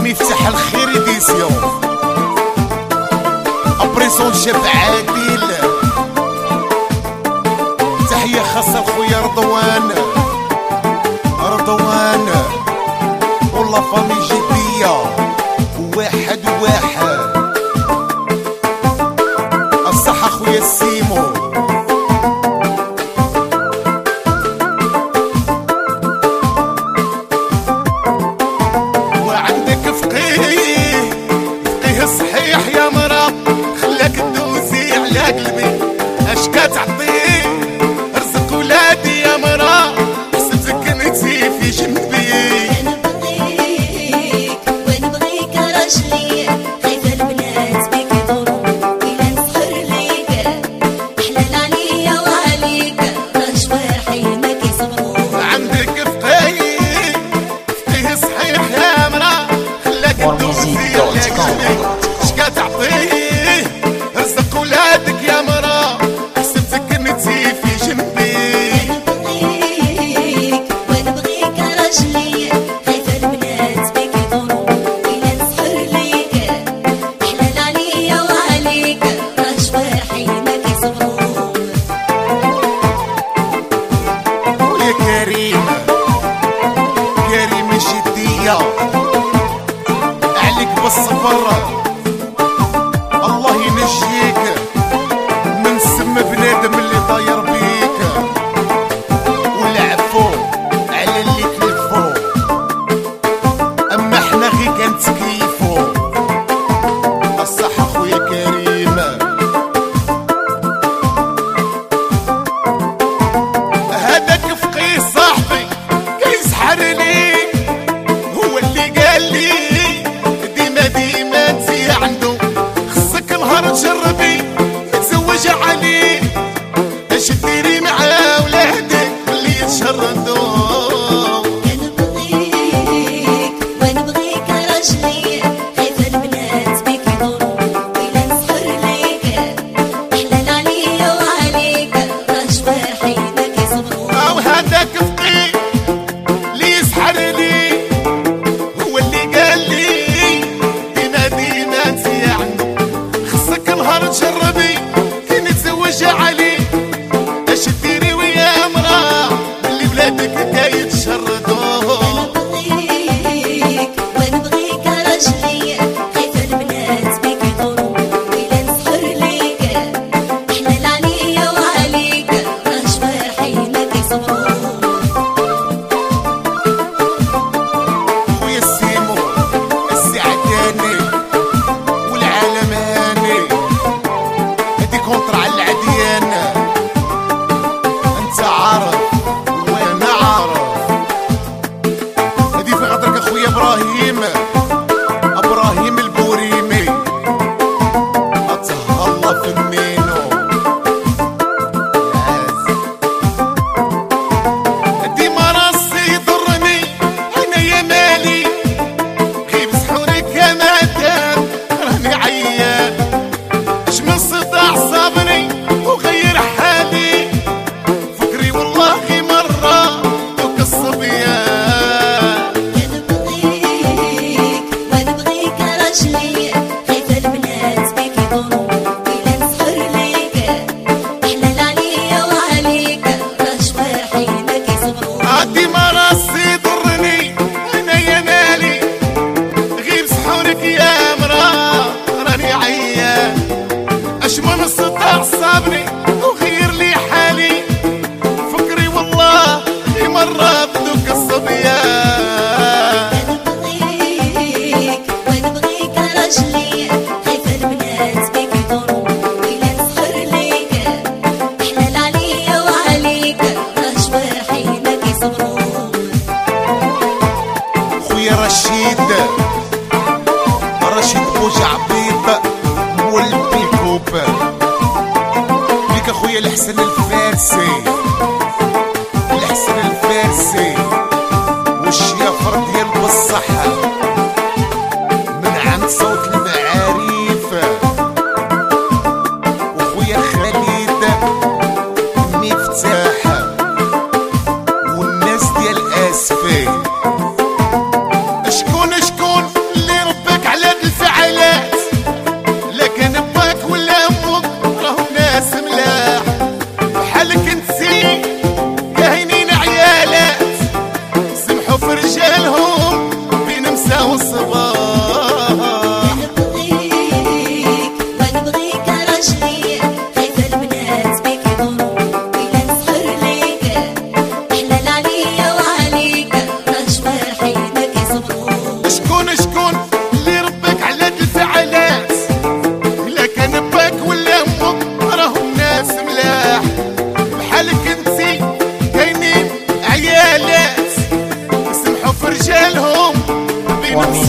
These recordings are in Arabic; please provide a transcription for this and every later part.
مفتاح الخير ديسيون ابريسون شاب عادل. تحية خاصة لخويا رضوان والله فامي جدية واحد الصحة خويا السيمو. وعندك فقيه صحيح يا مرا خلاك تدوزي على قلبي اش كتعطيه رزق ولادي يا مرا حسبتك انتي في جنبي. ونبغيك راجلي خايفة البنات بيك يدوروا إلا نسحر ليك أحلال عليا وعليك راه جوارحي ما كيصبروا. عندك فقيه صحيح يا مرا خلاك تدوزي على قلبي اش كتعطيه رزق ولادك يا مرا حسبتك انتي في جنبي. ونبغيك راجلي خايفة البنات بيك يدوروا إلا نسحر ليك أحلال عليا وعليك راه جوارحي ما كيصبروا. ويا كريم جدية عليك بالصبر الله ينجيك من سم بنادم اللي طاير بيك والعفو على اللي كلفو اما احنا غي كنتكيفو. الصحة خويا كريم. هذاك فقيه صاحبي كيسحر ليك هو اللي قال لي ديما انتي عنده خصك نهار تجربي تزوج عليه اش ديري معاه ولادك اللي يتشردوا. ونبغيك راجلي خايفة البنات بيك يدوروا إلا نسحر ليك أحلال عليا وعليك راه جوارحي ما كيصبروا. او هذاك فقيه اللي يسحر لي هو اللي قال لي ديما انتي عنده خصك نهار تجربي كي نتزوج عليه اش ديري ويا مرا اللي ولادك كيتشردوا. ونبغيك راجلي خايفة البنات بيك يدوروا إلا نسحر ليك أحلال عليا وعليك راه جوارحي ما كيصبروا. خويا السيمو السعداني والعالماني هدي كونتر على العديان انت عارف وانا عارف. هدي في خاطرك اخويا ابراهيم البوريمي اتهلا في المينو هدي ما راسي يضرني انا يا مالي غيب سحورك يا مدام راني عيان اش من صداع صابني وغير حالي فكري والله مرة دوك الصبيان. ونبغيك راجلي خايفة البنات بيك يدوروا إلا نسحر ليك أحلال عليا وعليك راه جوارحي ما كيصبروا. عادي ما راسي يضرني انا يا مالي غير سحورك يا مرا راني عيان اش من صداع صابني وغير لي حالي فكري والله مرة بدوك الصبيان. ونبغيك راجلي خايفة البنات بيك يدوروا إلا نسحر ليك أحلال عليا وعليك راه جوارحي ما كيصبروا. خويا رشيد بوجعبيط مولد الكوب ليك اخويا الحسن الفارسي والشيافر ديال بالصحة من عند صوت المعارف. وخويا خالد مفتاح والناس ديال اسفي شكون اللي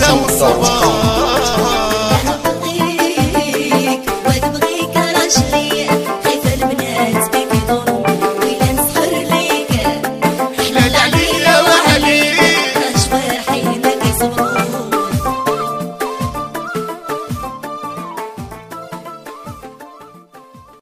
والصبر